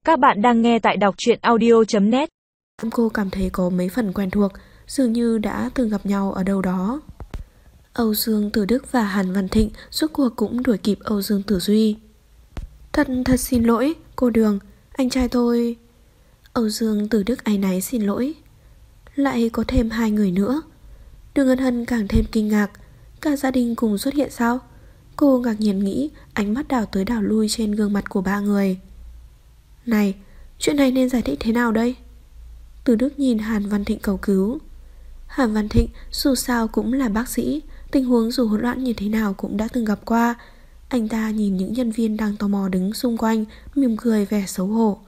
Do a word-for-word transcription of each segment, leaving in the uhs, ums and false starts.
Các bạn đang nghe tại đọc truyện audio chấm net. Cô cảm thấy có mấy phần quen thuộc, dường như đã từng gặp nhau ở đâu đó. Âu Dương Tử Đức và Hàn Văn Thịnh rốt cuộc cũng đuổi kịp Âu Dương Tử Duy. Thật thật xin lỗi, cô Đường, anh trai tôi... Âu Dương Tử Đức áy náy xin lỗi. Lại có thêm hai người nữa. Đường Ân Hân càng thêm kinh ngạc. Cả gia đình cùng xuất hiện sao? Cô ngạc nhiên nghĩ, ánh mắt đảo tới đảo lui trên gương mặt của ba người. Này, chuyện này nên giải thích thế nào đây? Tử Đức nhìn Hàn Văn Thịnh cầu cứu. Hàn Văn Thịnh dù sao cũng là bác sĩ, tình huống dù hỗn loạn như thế nào cũng đã từng gặp qua. Anh ta nhìn những nhân viên đang tò mò đứng xung quanh, mỉm cười vẻ xấu hổ.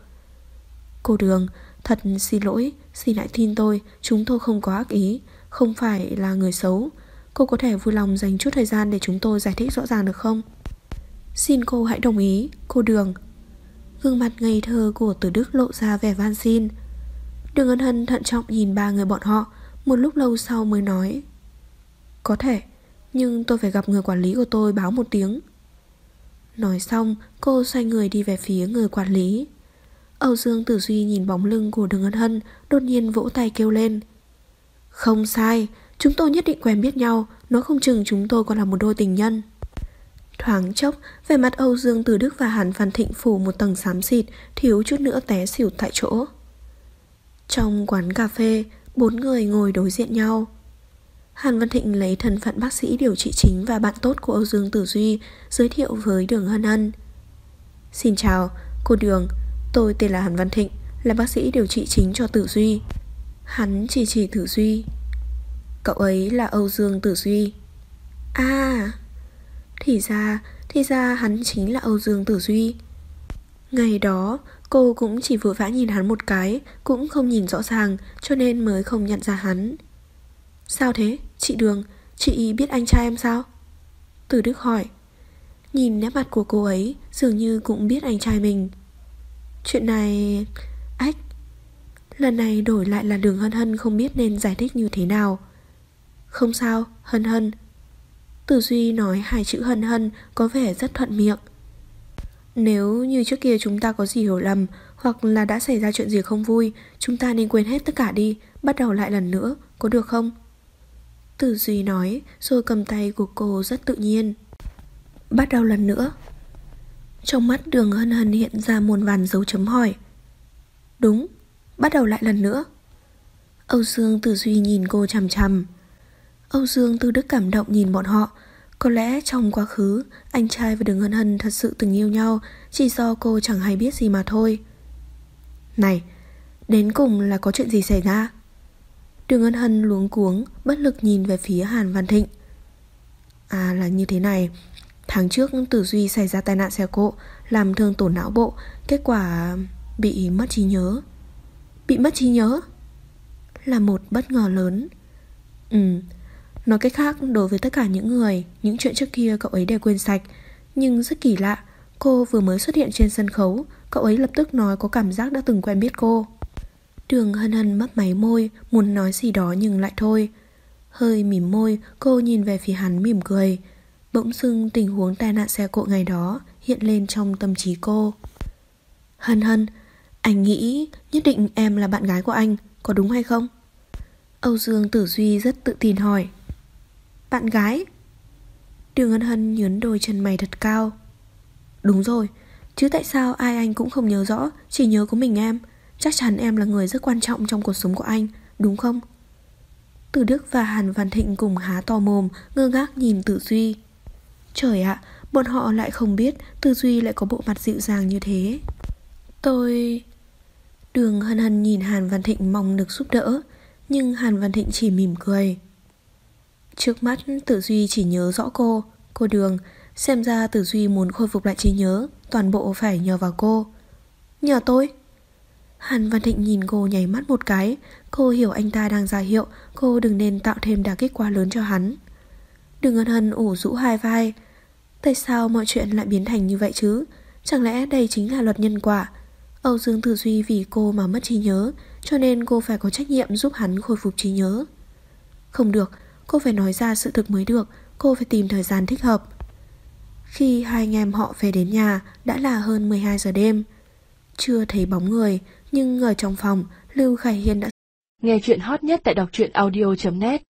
Cô Đường, thật xin lỗi, xin hãy tin tôi, chúng tôi không có ác ý, không phải là người xấu. Cô có thể vui lòng dành chút thời gian để chúng tôi giải thích rõ ràng được không? Xin cô hãy đồng ý, cô Đường. Gương mặt ngây thơ của Tử Đức lộ ra vẻ van xin. Đường Ân Hân thận trọng nhìn ba người bọn họ, một lúc lâu sau mới nói: Có thể, nhưng tôi phải gặp người quản lý của tôi báo một tiếng. Nói xong, cô xoay người đi về phía người quản lý. Âu Dương Tử Duy nhìn bóng lưng của Đường Ân Hân, đột nhiên vỗ tay kêu lên: Không sai, chúng tôi nhất định quen biết nhau, nói không chừng chúng tôi còn là một đôi tình nhân. Thoáng chốc, vẻ mặt Âu Dương Tử Đức và Hàn Văn Thịnh phủ một tầng xám xịt, thiếu chút nữa té xỉu tại chỗ. Trong quán cà phê, bốn người ngồi đối diện nhau. Hàn Văn Thịnh lấy thân phận bác sĩ điều trị chính và bạn tốt của Âu Dương Tử Duy giới thiệu với Đường Ân Hân. Xin chào, cô Đường, tôi tên là Hàn Văn Thịnh, là bác sĩ điều trị chính cho Tử Duy. Hắn chỉ chỉ Tử Duy. Cậu ấy là Âu Dương Tử Duy. À, thì ra, thì ra hắn chính là Âu Dương Tử Duy. Ngày đó, cô cũng chỉ vội vã nhìn hắn một cái, cũng không nhìn rõ ràng, cho nên mới không nhận ra hắn. Sao thế, chị Đường, chị biết anh trai em sao? Tử Đức hỏi. Nhìn nét mặt của cô ấy, dường như cũng biết anh trai mình. Chuyện này... Ách. Lần này đổi lại là Đường Hân Hân không biết nên giải thích như thế nào. Không sao, Hân Hân. Tử Duy nói hai chữ Hân Hân có vẻ rất thuận miệng. Nếu như trước kia chúng ta có gì hiểu lầm, hoặc là đã xảy ra chuyện gì không vui, chúng ta nên quên hết tất cả đi, bắt đầu lại lần nữa, có được không? Tử Duy nói, rồi cầm tay của cô rất tự nhiên. Bắt đầu lần nữa. Trong mắt Đường Hân Hân hiện ra muôn vàn dấu chấm hỏi. Đúng, bắt đầu lại lần nữa. Âu Dương Tử Duy nhìn cô chằm chằm. Âu Dương Tử Đức cảm động nhìn bọn họ. Có lẽ trong quá khứ, anh trai và Đường Hân Hân thật sự từng yêu nhau, chỉ do cô chẳng hay biết gì mà thôi. Này, đến cùng là có chuyện gì xảy ra? Đường Hân Hân luống cuống, bất lực nhìn về phía Hàn Văn Thịnh. À, là như thế này. Tháng trước Tử Duy xảy ra tai nạn xe cộ, làm thương tổn não bộ, kết quả bị mất trí nhớ. Bị mất trí nhớ? Là một bất ngờ lớn. Ừ, nói cách khác, đối với tất cả những người, những chuyện trước kia cậu ấy đều quên sạch. Nhưng rất kỳ lạ, cô vừa mới xuất hiện trên sân khấu, cậu ấy lập tức nói có cảm giác đã từng quen biết cô. Đường Hân Hân mấp máy môi, muốn nói gì đó nhưng lại thôi. Hơi mỉm môi, cô nhìn về phía hắn mỉm cười. Bỗng dưng tình huống tai nạn xe cộ ngày đó hiện lên trong tâm trí cô. Hân Hân, anh nghĩ nhất định em là bạn gái của anh, có đúng hay không? Âu Dương Tử Duy rất tự tin hỏi. Bạn gái? Đường Ân Hân nhướng đôi chân mày thật cao. Đúng rồi, chứ tại sao ai anh cũng không nhớ rõ, chỉ nhớ có mình em. Chắc chắn em là người rất quan trọng trong cuộc sống của anh, đúng không? Tử Đức và Hàn Văn Thịnh cùng há to mồm, ngơ ngác nhìn Tử Duy. Trời ạ, bọn họ lại không biết Tử Duy lại có bộ mặt dịu dàng như thế. Tôi... Đường Hân Hân nhìn Hàn Văn Thịnh mong được giúp đỡ, nhưng Hàn Văn Thịnh chỉ mỉm cười. Trước mắt Tử Duy chỉ nhớ rõ cô. Cô Đường, xem ra Tử Duy muốn khôi phục lại trí nhớ, toàn bộ phải nhờ vào cô. Nhờ tôi? Hàn Văn Thịnh nhìn cô nháy mắt một cái. Cô hiểu anh ta đang ra hiệu cô đừng nên tạo thêm đả kích quá lớn cho hắn. Đường Ân Hân ủ rũ hai vai. Tại sao mọi chuyện lại biến thành như vậy chứ? Chẳng lẽ đây chính là luật nhân quả? Âu Dương Tử Duy vì cô mà mất trí nhớ, cho nên cô phải có trách nhiệm giúp hắn khôi phục trí nhớ. Không được, cô phải nói ra sự thực mới được. Cô phải tìm thời gian thích hợp. Khi hai anh em họ về đến nhà đã là hơn mười hai giờ đêm. chưa thấy bóng người, nhưng ở trong phòng, Lưu Khải Hiên đã... Nghe chuyện hot nhất tại đọc truyện audio chấm net